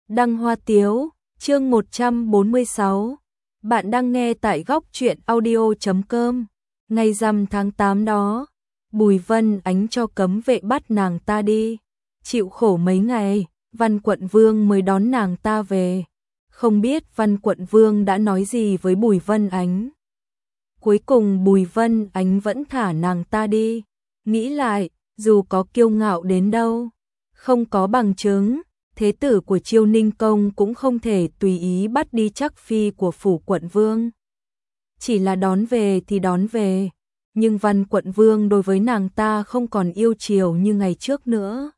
Đăng Hoa Tiếu, chương 146. Bạn đang nghe tại góc truyện audio.com. Ngày rằm tháng 8 đó, Bùi Vân Ánh cho cấm vệ bắt nàng ta đi. Chịu khổ mấy ngày, Văn Quận Vương mới đón nàng ta về. Không biết Văn Quận Vương đã nói gì với Bùi Vân Ánh. Cuối cùng Bùi Vân Ánh vẫn thả nàng ta đi. Nghĩ lại, dù có kiêu ngạo đến đâu, không có bằng chứng, thế tử của Chiêu Ninh Công cũng không thể tùy ý bắt đi chắc phi của phủ quận vương. Chỉ là đón về thì đón về, nhưng Văn Quận Vương đối với nàng ta không còn yêu chiều như ngày trước nữa.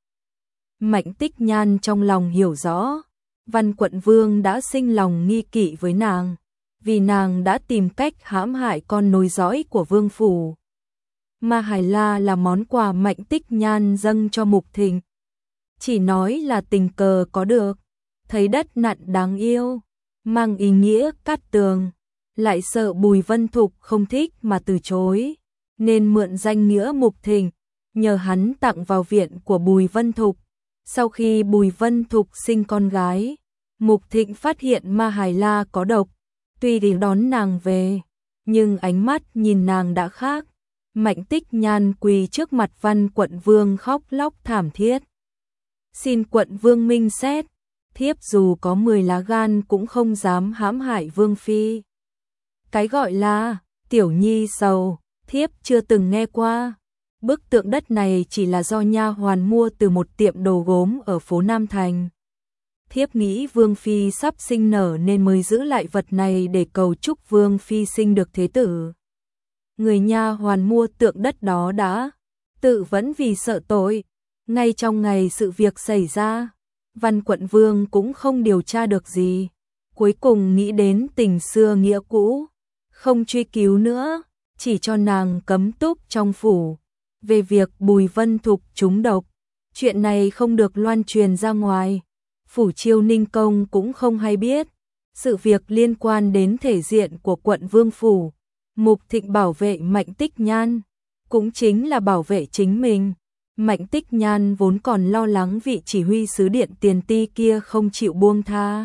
Mạnh Tích Nhan trong lòng hiểu rõ, Văn Quận Vương đã sinh lòng nghi kỵ với nàng, vì nàng đã tìm cách hãm hại con nối dõi của vương phủ. Ma Hải La là món quà Mạnh Tích Nhan dâng cho Mục Thịnh. Chỉ nói là tình cờ có được, thấy đất nặn đáng yêu, mang ý nghĩa cát tường, lại sợ Bùi Vân Thục không thích mà từ chối, nên mượn danh nghĩa Mục Thịnh, nhờ hắn tặng vào viện của Bùi Vân Thục. Sau khi Bùi Vân Thục sinh con gái, Mục Thịnh phát hiện Ma Hải La có độc, tuy đi đón nàng về, nhưng ánh mắt nhìn nàng đã khác. Mạnh Tích Nhan quỳ trước mặt Văn Quận Vương khóc lóc thảm thiết. Xin quận vương minh xét, thiếp dù có 10 lá gan cũng không dám hãm hại vương phi. Cái gọi là tiểu nhi sầu, thiếp chưa từng nghe qua. Bức tượng đất này chỉ là do nha hoàn mua từ một tiệm đồ gốm ở phố Nam Thành. Thiếp nghĩ vương phi sắp sinh nở nên mới giữ lại vật này để cầu chúc vương phi sinh được thế tử. Người nha hoàn mua tượng đất đó đã tự vẫn vì sợ tội. Ngay trong ngày sự việc xảy ra, Văn Quận Vương cũng không điều tra được gì. Cuối cùng nghĩ đến tình xưa nghĩa cũ, không truy cứu nữa, chỉ cho nàng cấm túc trong phủ. Về việc Bùi Vân Thục trúng độc, chuyện này không được loan truyền ra ngoài. Phủ Chiêu Ninh Công cũng không hay biết. Sự việc liên quan đến thể diện của quận Vương Phủ. Mục Thịnh bảo vệ Mạnh Tích Nhan, cũng chính là bảo vệ chính mình. Mạnh Tích Nhan vốn còn lo lắng vị chỉ huy sứ Điện Tiền Ti kia không chịu buông tha.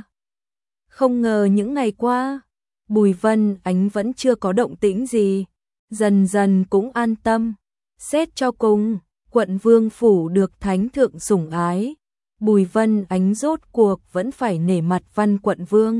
Không ngờ những ngày qua, Bùi Vân Ánh vẫn chưa có động tĩnh gì, dần dần cũng an tâm. Xét cho cùng, quận Vương Phủ được Thánh Thượng sủng ái, Bùi Vân Ánh rốt cuộc vẫn phải nể mặt Văn Quận Vương.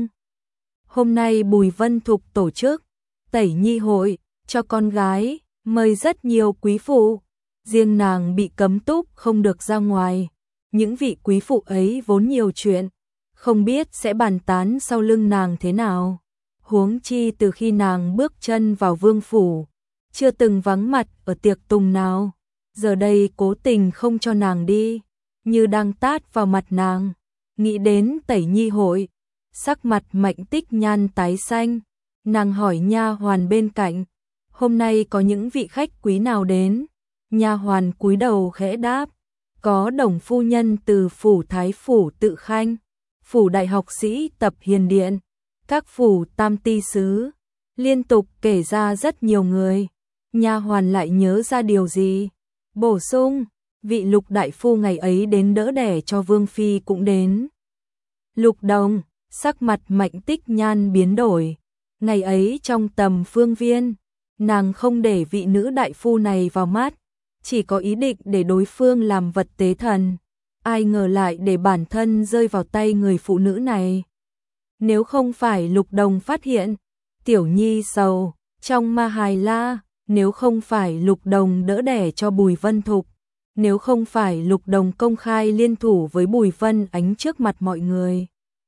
Hôm nay Bùi Vân Thục tổ chức tẩy nhi hội cho con gái, mời rất nhiều quý phụ. Riêng nàng bị cấm túc không được ra ngoài. Những vị quý phụ ấy vốn nhiều chuyện, không biết sẽ bàn tán sau lưng nàng thế nào. Huống chi từ khi nàng bước chân vào vương phủ, chưa từng vắng mặt ở tiệc tùng nào. Giờ đây cố tình không cho nàng đi, như đang tát vào mặt nàng. Nghĩ đến tẩy nhi hội, sắc mặt Mạnh Tích Nhan tái xanh. Nàng hỏi nha hoàn bên cạnh, hôm nay có những vị khách quý nào đến? Nha hoàn cúi đầu khẽ đáp, có Đồng phu nhân từ phủ Thái phủ Tự Khanh, phủ Đại học sĩ Tập Hiền Điện, các phủ Tam Ti sứ, liên tục kể ra rất nhiều người. Nha hoàn lại nhớ ra điều gì, bổ sung, vị Lục đại phu ngày ấy đến đỡ đẻ cho vương phi cũng đến. Lục Đồng, sắc mặt Mạnh Tích Nhan biến đổi, ngày ấy trong tầm phương viên, nàng không để vị nữ đại phu này vào mắt. Chỉ có ý định để đối phương làm vật tế thần, ai ngờ lại để bản thân rơi vào tay người phụ nữ này. Nếu không phải Lục Đồng phát hiện tiểu nhi sầu trong Ma Hải La, nếu không phải Lục Đồng đỡ đẻ cho Bùi Vân Thục, nếu không phải Lục Đồng công khai liên thủ với Bùi Vân Ánh trước mặt mọi người,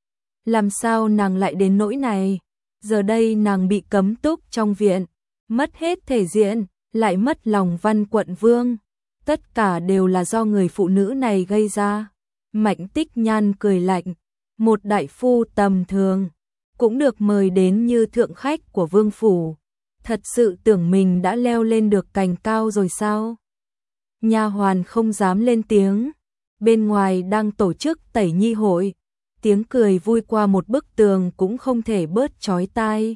làm sao nàng lại đến nỗi này? Giờ đây nàng bị cấm túc trong viện, mất hết thể diện, lại mất lòng Văn Quận Vương. Tất cả đều là do người phụ nữ này gây ra. Mạnh Tích Nhan cười lạnh, một đại phu tầm thường cũng được mời đến như thượng khách của vương phủ, thật sự tưởng mình đã leo lên được cành cao rồi sao? Nha hoàn không dám lên tiếng. Bên ngoài đang tổ chức tẩy nhi hội, tiếng cười vui qua một bức tường cũng không thể bớt chói tai.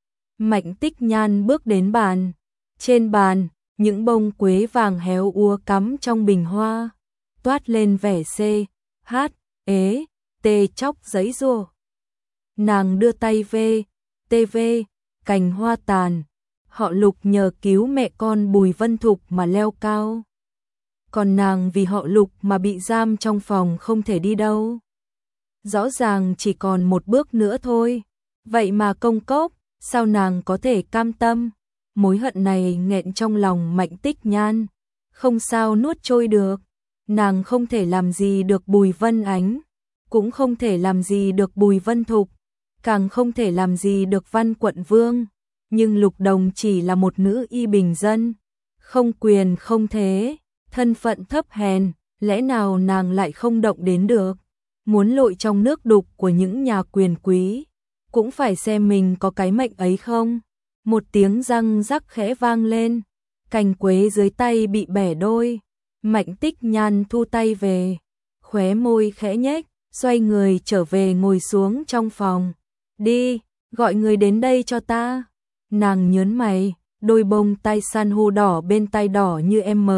Mạnh Tích Nhan bước đến bàn. Trên bàn, những bông quế vàng héo úa cắm trong bình hoa, toát lên vẻ C, H, ế, T, tê chóc giấy giụa. Nàng đưa tay về, TV, cành hoa tàn, họ Lục nhờ cứu mẹ con Bùi Vân Thục mà leo cao. Còn nàng vì họ Lục mà bị giam trong phòng không thể đi đâu. Rõ ràng chỉ còn một bước nữa thôi, vậy mà công cốc, sao nàng có thể cam tâm? Mối hận này nghẹn trong lòng Mạnh Tích Nhan, không sao nuốt trôi được. Nàng không thể làm gì được Bùi Vân Ánh, cũng không thể làm gì được Bùi Vân Thục, càng không thể làm gì được Văn Quận Vương. Nhưng Lục Đồng chỉ là một nữ y bình dân, không quyền không thế, thân phận thấp hèn, lẽ nào nàng lại không động đến được? Muốn lội trong nước đục của những nhà quyền quý, cũng phải xem mình có cái mệnh ấy không? Một tiếng răng rắc khẽ vang lên, cành quế dưới tay bị bẻ đôi. Mạnh Tích Nhan thu tay về, khóe môi khẽ nhếch, xoay người trở về ngồi xuống trong phòng. Đi, gọi người đến đây cho ta. Nàng nhớn mày, đôi bông tai san hô đỏ bên tai đỏ như em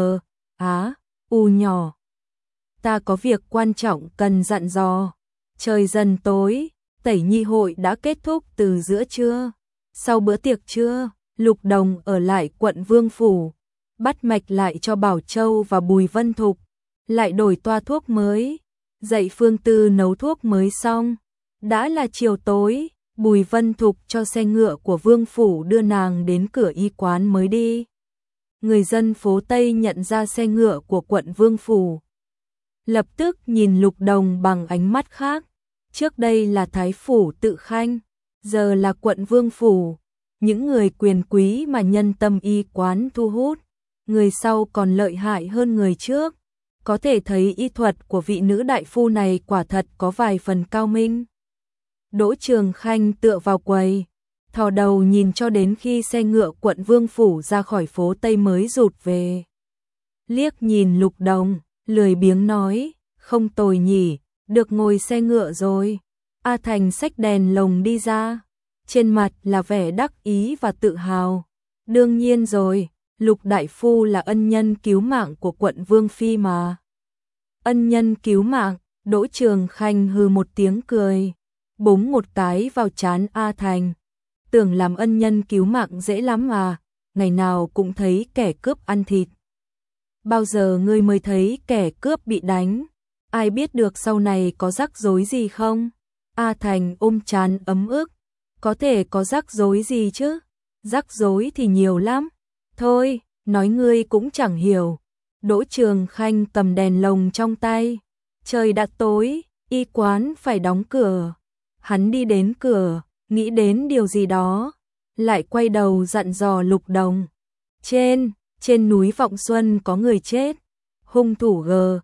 u nhỏ. Ta có việc quan trọng cần dặn dò. Trời dần tối, tẩy nhi hội đã kết thúc từ giữa trưa. Sau bữa tiệc trưa, Lục Đồng ở lại quận Vương Phủ, bắt mạch lại cho Bảo Châu và Bùi Vân Thục, lại đổi toa thuốc mới, dạy Phương Tư nấu thuốc mới xong. Đã là chiều tối, Bùi Vân Thục cho xe ngựa của Vương Phủ đưa nàng đến cửa y quán mới đi. Người dân phố Tây nhận ra xe ngựa của quận Vương Phủ, lập tức nhìn Lục Đồng bằng ánh mắt khác. Trước đây là Thái Phủ Tự Khanh, giờ là quận Vương Phủ. Những người quyền quý mà nhân tâm y quán thu hút, người sau còn lợi hại hơn người trước. Có thể thấy y thuật của vị nữ đại phu này quả thật có vài phần cao minh. Đỗ Trường Khanh tựa vào quầy, thò đầu nhìn cho đến khi xe ngựa quận Vương Phủ ra khỏi phố Tây mới rụt về. Liếc nhìn Lục Đồng, lười biếng nói, không tồi nhỉ, được ngồi xe ngựa rồi. A Thành xách đèn lồng đi ra, trên mặt là vẻ đắc ý và tự hào. Đương nhiên rồi, Lục đại phu là ân nhân cứu mạng của quận Vương Phi mà. Ân nhân cứu mạng, Đỗ Trường Khanh hừ một tiếng cười, búng một cái vào trán A Thành. Tưởng làm ân nhân cứu mạng dễ lắm à, ngày nào cũng thấy kẻ cướp ăn thịt. Bao giờ ngươi mới thấy kẻ cướp bị đánh? Ai biết được sau này có rắc rối gì không? A Thành ôm trán ấm ức, có thể có rắc rối gì chứ? Rắc rối thì nhiều lắm. Thôi, nói ngươi cũng chẳng hiểu. Đỗ Trường Khanh cầm đèn lồng trong tay. Trời đã tối, y quán phải đóng cửa. Hắn đi đến cửa, nghĩ đến điều gì đó, lại quay đầu dặn dò Lục Đồng. Trên núi Vọng Xuân có người chết. Hung thủ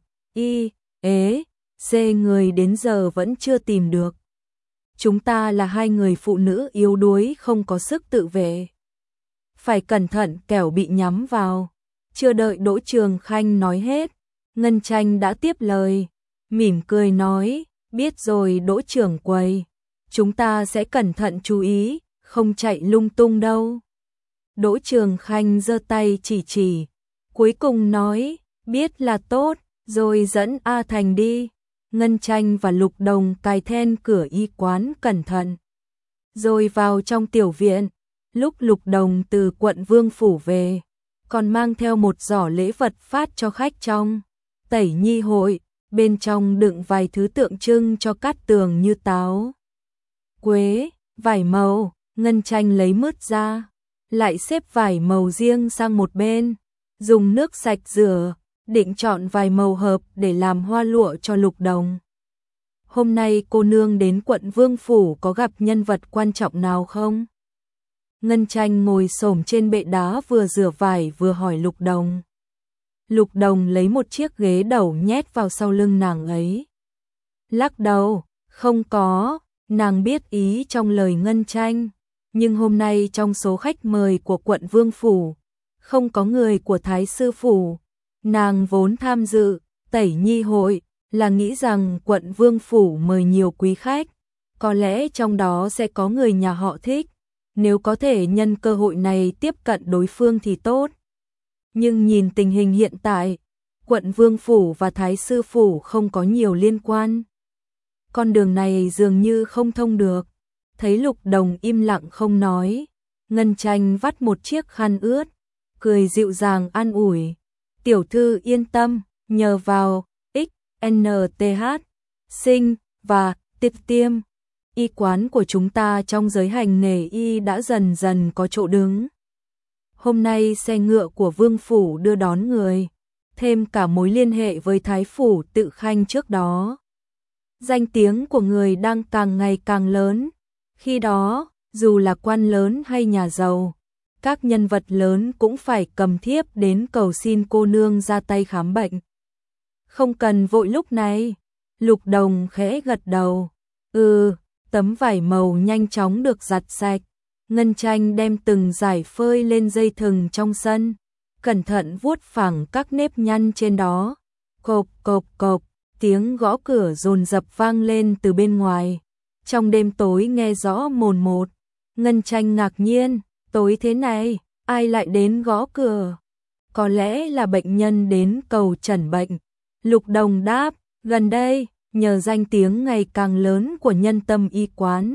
C người đến giờ vẫn chưa tìm được. Chúng ta là hai người phụ nữ yếu đuối không có sức tự vệ. Phải cẩn thận kẻo bị nhắm vào. Chưa đợi Đỗ Trường Khanh nói hết, Ngân Tranh đã tiếp lời, mỉm cười nói, biết rồi Đỗ trưởng quầy, chúng ta sẽ cẩn thận chú ý, không chạy lung tung đâu. Đỗ Trường Khanh giơ tay chỉ, cuối cùng nói, biết là tốt, rồi dẫn A Thành đi. Ngân Tranh và Lục Đồng cài then cửa y quán cẩn thận, rồi vào trong tiểu viện. Lúc Lục Đồng từ quận Vương Phủ về, còn mang theo một giỏ lễ vật phát cho khách trong Tẩy Nhi hội, bên trong đựng vài thứ tượng trưng cho Cát Tường như táo, quế, vải màu. Ngân Tranh lấy mứt ra, lại xếp vải màu riêng sang một bên, dùng nước sạch rửa, định chọn vài màu hợp để làm hoa lụa cho Lục Đồng. Hôm nay cô nương đến quận Vương Phủ có gặp nhân vật quan trọng nào không? Ngân Tranh ngồi xổm trên bệ đá vừa rửa vải vừa hỏi Lục Đồng. Lục Đồng lấy một chiếc ghế đầu nhét vào sau lưng nàng ấy. Lắc đầu, không có, nàng biết ý trong lời Ngân Tranh, nhưng hôm nay trong số khách mời của quận Vương Phủ, không có người của Thái Sư Phủ. Nàng vốn tham dự Tẩy Nhi hội là nghĩ rằng quận Vương Phủ mời nhiều quý khách, có lẽ trong đó sẽ có người nhà họ Thích, nếu có thể nhân cơ hội này tiếp cận đối phương thì tốt. Nhưng nhìn tình hình hiện tại, quận Vương Phủ và Thái Sư Phủ không có nhiều liên quan. con đường này dường như không thông được. Thấy Lục Đồng im lặng không nói, Ngân Tranh vắt một chiếc khăn ướt, cười dịu dàng an ủi. Tiểu thư yên tâm, nhờ vào XNTH, sinh và tiêm y quán của chúng ta trong giới hành nghề y đã dần dần có chỗ đứng. Hôm nay xe ngựa của Vương Phủ đưa đón người, thêm cả mối liên hệ với Thái Phủ Tự Khanh trước đó. Danh tiếng của người đang càng ngày càng lớn. Khi đó, dù là quan lớn hay nhà giàu, các nhân vật lớn cũng phải cầm thiếp đến cầu xin cô nương ra tay khám bệnh. Không cần vội lúc này. Lục Đồng khẽ gật đầu. Tấm vải màu nhanh chóng được giặt sạch. Ngân Tranh đem từng dải phơi lên dây thừng trong sân, cẩn thận vuốt phẳng các nếp nhăn trên đó. Cộp cộp cộp, tiếng gõ cửa dồn dập vang lên từ bên ngoài. Trong đêm tối nghe rõ mồn một. Ngân Tranh ngạc nhiên, tối thế này, ai lại đến gõ cửa? Có lẽ là bệnh nhân đến cầu chẩn bệnh. Lục Đồng đáp, gần đây, nhờ danh tiếng ngày càng lớn của Nhân Tâm y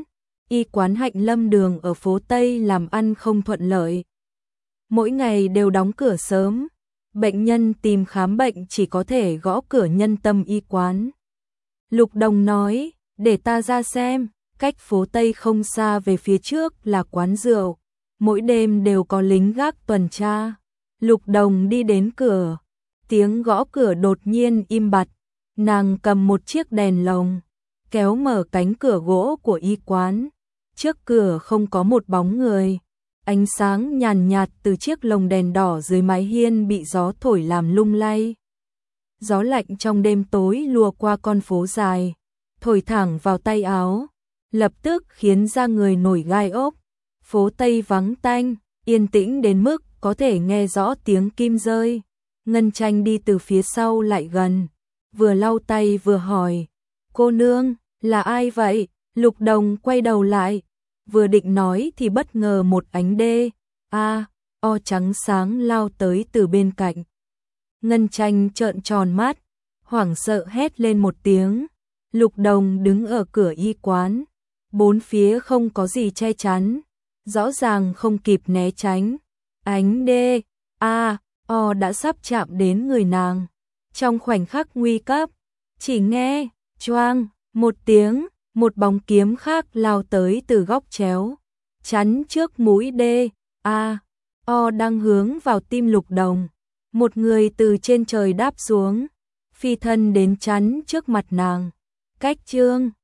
quán Hạnh Lâm Đường ở phố Tây làm ăn không thuận lợi. Mỗi ngày đều đóng cửa sớm, bệnh nhân tìm khám bệnh chỉ có thể gõ cửa Nhân Tâm y quán. Lục Đồng nói, để ta ra xem, cách phố Tây không xa về phía trước là quán rượu, mỗi đêm đều có lính gác tuần tra. Lục Đồng đi đến cửa, tiếng gõ cửa đột nhiên im bặt, nàng cầm một chiếc đèn lồng, kéo mở cánh cửa gỗ của y quán. Trước cửa không có một bóng người, ánh sáng nhàn nhạt từ chiếc lồng đèn đỏ dưới mái hiên bị gió thổi làm lung lay. Gió lạnh trong đêm tối lùa qua con phố dài, thổi thẳng vào tay áo, lập tức khiến da người nổi gai ốc. Phố Tây vắng tanh, yên tĩnh đến mức có thể nghe rõ tiếng kim rơi. Ngân Tranh đi từ phía sau lại gần, vừa lau tay vừa hỏi, cô nương, là ai vậy? Lục Đồng quay đầu lại, vừa định nói thì bất ngờ một ánh o trắng sáng lao tới từ bên cạnh. Ngân Tranh trợn tròn mắt, hoảng sợ hét lên một tiếng. Lục Đồng đứng ở cửa y quán, bốn phía không có gì che chắn, rõ ràng không kịp né tránh. Ánh o đã sắp chạm đến người nàng. Trong khoảnh khắc nguy cấp, chỉ nghe choang một tiếng, một bóng kiếm khác lao tới từ góc chéo, chắn trước mũi o đang hướng vào tim Lục Đồng. Một người từ trên trời đáp xuống, phi thân đến chắn trước mặt nàng. Cách chương